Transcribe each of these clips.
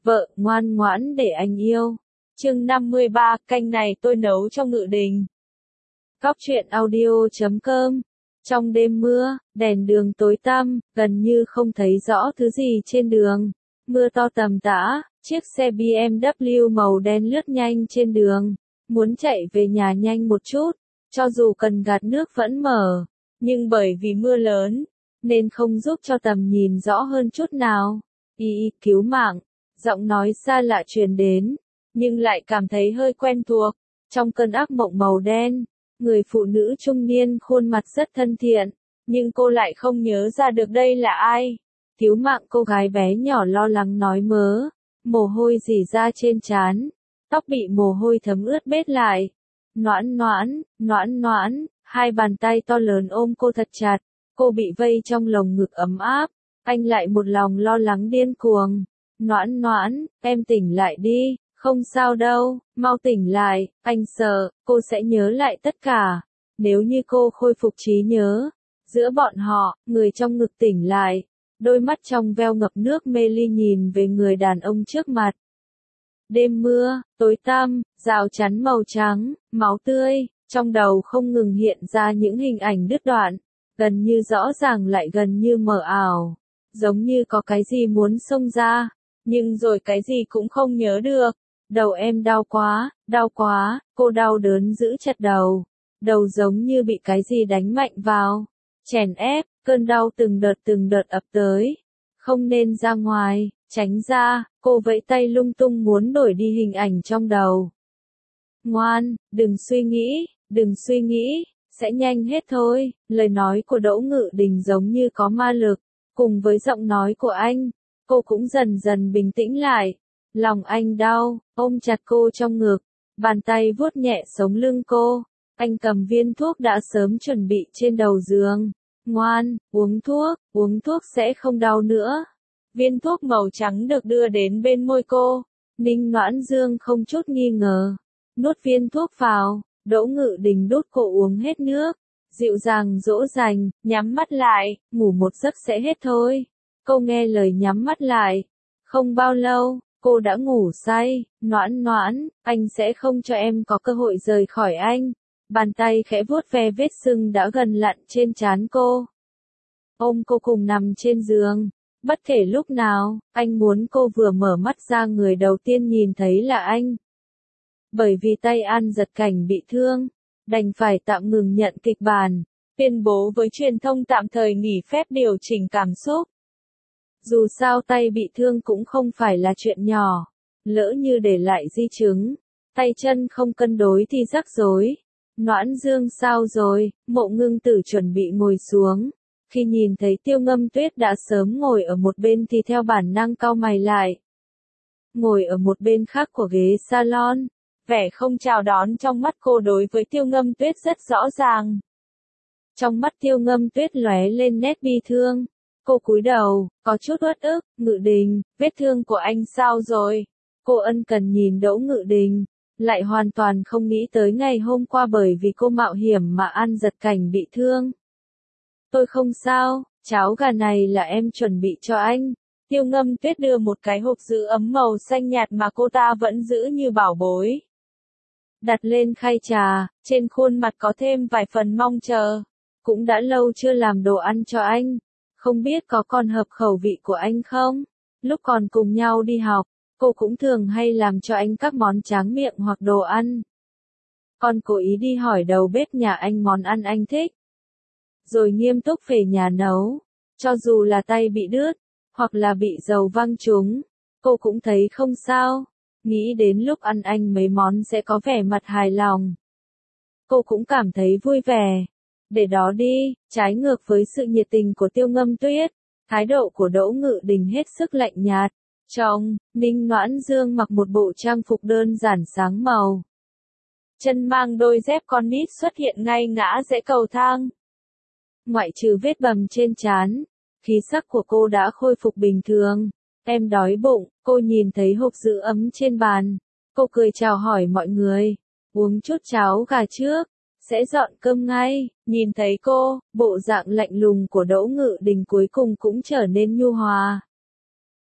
Vợ, ngoan ngoãn để anh yêu. Chương 53, canh này tôi nấu cho Ngự Đình. Góc truyện audio.com. Trong đêm mưa, đèn đường tối tăm, gần như không thấy rõ thứ gì trên đường. Mưa to tầm tã, chiếc xe BMW màu đen lướt nhanh trên đường. Muốn chạy về nhà nhanh một chút, cho dù cần gạt nước vẫn mở. Nhưng bởi vì mưa lớn, nên không giúp cho tầm nhìn rõ hơn chút nào. Cứu mạng. Giọng nói xa lạ truyền đến, nhưng lại cảm thấy hơi quen thuộc. Trong cơn ác mộng màu đen, người phụ nữ trung niên khuôn mặt rất thân thiện, nhưng cô lại không nhớ ra được đây là ai. Cứu mạng, cô gái bé nhỏ lo lắng nói mớ, mồ hôi rỉ ra trên trán, tóc bị mồ hôi thấm ướt bết lại. Noãn noãn, noãn noãn, hai bàn tay to lớn ôm cô thật chặt, cô bị vây trong lồng ngực ấm áp, anh lại một lòng lo lắng điên cuồng. Noãn noãn, em tỉnh lại đi, không sao đâu, mau tỉnh lại, anh sợ, cô sẽ nhớ lại tất cả. Nếu như cô khôi phục trí nhớ, giữa bọn họ, người trong ngực tỉnh lại, đôi mắt trong veo ngập nước mê ly nhìn về người đàn ông trước mặt. Đêm mưa, tối tăm, rào chắn màu trắng, máu tươi, trong đầu không ngừng hiện ra những hình ảnh đứt đoạn, gần như rõ ràng lại gần như mờ ảo, giống như có cái gì muốn xông ra. Nhưng rồi cái gì cũng không nhớ được. Đầu em đau quá, cô đau đớn giữ chặt đầu. Đầu giống như bị cái gì đánh mạnh vào. Chèn ép, cơn đau từng đợt ập tới. Không nên ra ngoài, tránh ra, cô vẫy tay lung tung muốn đổi đi hình ảnh trong đầu. Ngoan, đừng suy nghĩ, sẽ nhanh hết thôi. Lời nói của Đỗ Ngự Đình giống như có ma lực, cùng với giọng nói của anh. Cô cũng dần dần bình tĩnh lại. Lòng anh đau, ôm chặt cô trong ngực, bàn tay vuốt nhẹ sống lưng cô. Anh cầm viên thuốc đã sớm chuẩn bị trên đầu giường. Ngoan, uống thuốc sẽ không đau nữa. Viên thuốc màu trắng được đưa đến bên môi cô. Ninh Noãn Dương không chút nghi ngờ, nuốt viên thuốc vào. Đỗ Ngự Đình đút cô uống hết nước, dịu dàng dỗ dành, nhắm mắt lại, ngủ một giấc sẽ hết thôi. Cô nghe lời nhắm mắt lại. Không bao lâu, cô đã ngủ say. Noãn noãn, anh sẽ không cho em có cơ hội rời khỏi anh. Bàn tay khẽ vuốt ve vết sưng đã gần lặn trên trán cô. Ôm cô cùng nằm trên giường. Bất kể lúc nào, anh muốn cô vừa mở mắt ra người đầu tiên nhìn thấy là anh. Bởi vì tay An Giật Cảnh bị thương, đành phải tạm ngừng nhận kịch bản, tuyên bố với truyền thông tạm thời nghỉ phép điều chỉnh cảm xúc. Dù sao tay bị thương cũng không phải là chuyện nhỏ, lỡ như để lại di chứng, tay chân không cân đối thì rắc rối. Noãn Dương sao rồi? Mộ Ngưng Tử chuẩn bị ngồi xuống, khi nhìn thấy Tiêu Ngâm Tuyết đã sớm ngồi ở một bên thì theo bản năng cau mày lại. Ngồi ở một bên khác của ghế salon, vẻ không chào đón trong mắt cô đối với Tiêu Ngâm Tuyết rất rõ ràng. Trong mắt Tiêu Ngâm Tuyết lóe lên nét bi thương. Cô cúi đầu, có chút uất ức. Ngự Đình, vết thương của anh sao rồi? Cô ân cần nhìn Đỗ Ngự Đình, lại hoàn toàn không nghĩ tới ngày hôm qua bởi vì cô mạo hiểm mà An Giật Cảnh bị thương. Tôi không sao, cháo gà này là em chuẩn bị cho anh. Tiêu Ngâm Tuyết đưa một cái hộp giữ ấm màu xanh nhạt mà cô ta vẫn giữ như bảo bối. Đặt lên khay trà, trên khuôn mặt có thêm vài phần mong chờ. Cũng đã lâu chưa làm đồ ăn cho anh. Không biết có còn hợp khẩu vị của anh không? Lúc còn cùng nhau đi học, cô cũng thường hay làm cho anh các món tráng miệng hoặc đồ ăn. Còn cố ý đi hỏi đầu bếp nhà anh món ăn anh thích. Rồi nghiêm túc về nhà nấu. Cho dù là tay bị đứt, hoặc là bị dầu văng trúng, cô cũng thấy không sao. Nghĩ đến lúc ăn anh mấy món sẽ có vẻ mặt hài lòng. Cô cũng cảm thấy vui vẻ. Để đó đi, trái ngược với sự nhiệt tình của Tiêu Ngâm Tuyết, thái độ của Đỗ Ngự Đình hết sức lạnh nhạt. Trong, Ninh Noãn Dương mặc một bộ trang phục đơn giản sáng màu. Chân mang đôi dép con nít xuất hiện ngay ngã rẽ cầu thang. Ngoại trừ vết bầm trên trán, khí sắc của cô đã khôi phục bình thường. Em đói bụng, cô nhìn thấy hộp giữ ấm trên bàn. Cô cười chào hỏi mọi người. Uống chút cháo gà trước, sẽ dọn cơm ngay. Nhìn thấy cô, bộ dạng lạnh lùng của Đỗ Ngự Đình cuối cùng cũng trở nên nhu hòa.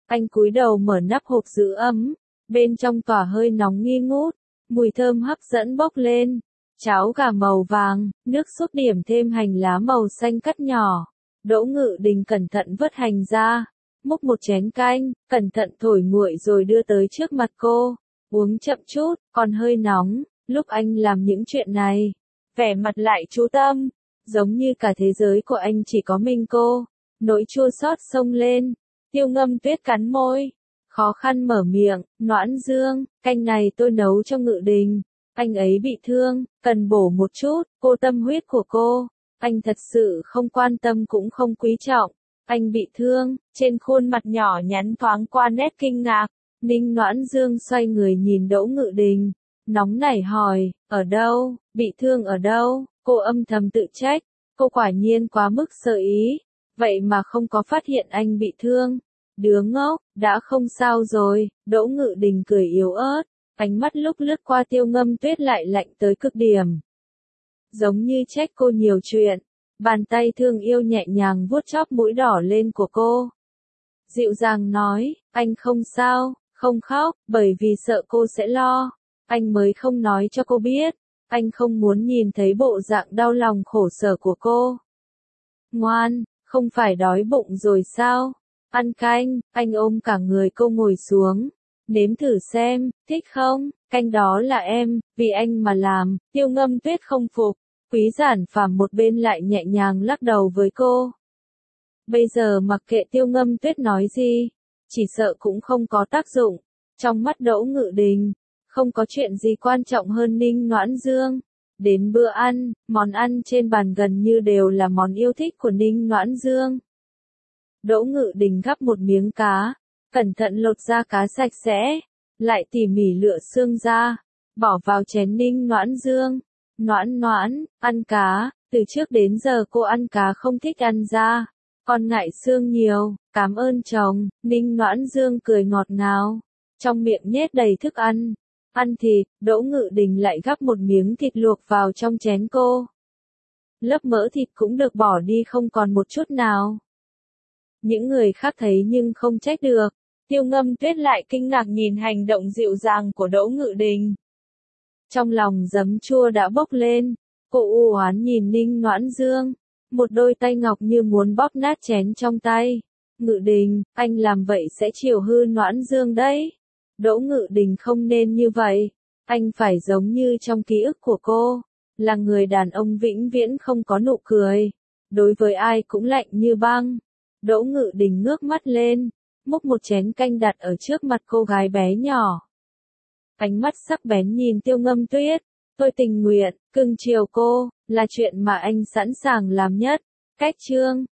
Anh cúi đầu mở nắp hộp giữ ấm, bên trong tỏa hơi nóng nghi ngút, mùi thơm hấp dẫn bốc lên. Cháo gà màu vàng, nước sốt điểm thêm hành lá màu xanh cắt nhỏ. Đỗ Ngự Đình cẩn thận vớt hành ra, múc một chén canh, cẩn thận thổi nguội rồi đưa tới trước mặt cô. Uống chậm chút, còn hơi nóng. Lúc anh làm những chuyện này, vẻ mặt lại chú tâm, giống như cả thế giới của anh chỉ có mình cô. Nỗi chua xót xông lên, Tiêu Ngâm Tuyết cắn môi, khó khăn mở miệng, Noãn Dương, canh này tôi nấu cho Ngự Đình. Anh ấy bị thương, cần bổ một chút, cô tâm huyết của cô. Anh thật sự không quan tâm cũng không quý trọng. Anh bị thương, trên khuôn mặt nhỏ nhắn thoáng qua nét kinh ngạc. Ninh Noãn Dương xoay người nhìn Đỗ Ngự Đình, nóng nảy hỏi, ở đâu, bị thương ở đâu? Cô âm thầm tự trách, cô quả nhiên quá mức sơ ý, vậy mà không có phát hiện anh bị thương. Đứa ngốc, đã không sao rồi. Đỗ Ngự Đình cười yếu ớt, ánh mắt lúc lướt qua Tiêu Ngâm Tuyết lại lạnh tới cực điểm. Giống như trách cô nhiều chuyện, bàn tay thương yêu nhẹ nhàng vuốt chóp mũi đỏ lên của cô. Dịu dàng nói, anh không sao, không khóc, bởi vì sợ cô sẽ lo. Anh mới không nói cho cô biết, anh không muốn nhìn thấy bộ dạng đau lòng khổ sở của cô. Ngoan, không phải đói bụng rồi sao? Ăn canh, anh ôm cả người cô ngồi xuống. Nếm thử xem, thích không? Canh đó là em, vì anh mà làm. Tiêu Ngâm Tuyết không phục. Quý Giản Phàm một bên lại nhẹ nhàng lắc đầu với cô. Bây giờ mặc kệ Tiêu Ngâm Tuyết nói gì, chỉ sợ cũng không có tác dụng. Trong mắt Đỗ Ngự Đình, không có chuyện gì quan trọng hơn Ninh Noãn Dương. Đến bữa ăn, món ăn trên bàn gần như đều là món yêu thích của Ninh Noãn Dương. Đỗ Ngự Đình gắp một miếng cá, cẩn thận lột da cá sạch sẽ, lại tỉ mỉ lựa xương ra, bỏ vào chén Ninh Noãn Dương. Noãn Noãn, ăn cá, từ trước đến giờ cô ăn cá không thích ăn da, còn ngại xương nhiều, cảm ơn chồng. Ninh Noãn Dương cười ngọt ngào, trong miệng nhét đầy thức ăn. Ăn thịt, Đỗ Ngự Đình lại gắp một miếng thịt luộc vào trong chén cô. Lớp mỡ thịt cũng được bỏ đi không còn một chút nào. Những người khác thấy nhưng không trách được. Tiêu Ngâm Tuyết lại kinh ngạc nhìn hành động dịu dàng của Đỗ Ngự Đình. Trong lòng giấm chua đã bốc lên, cô u oán nhìn Ninh Noãn Dương, một đôi tay ngọc như muốn bóp nát chén trong tay. Ngự Đình, anh làm vậy sẽ chiều hư Noãn Dương đấy. Đỗ Ngự Đình không nên như vậy, anh phải giống như trong ký ức của cô, là người đàn ông vĩnh viễn không có nụ cười, đối với ai cũng lạnh như băng. Đỗ Ngự Đình ngước mắt lên, múc một chén canh đặt ở trước mặt cô gái bé nhỏ. Ánh mắt sắc bén nhìn Tiêu Ngâm Tuyết, tôi tình nguyện, cưng chiều cô, là chuyện mà anh sẵn sàng làm nhất. Cách chương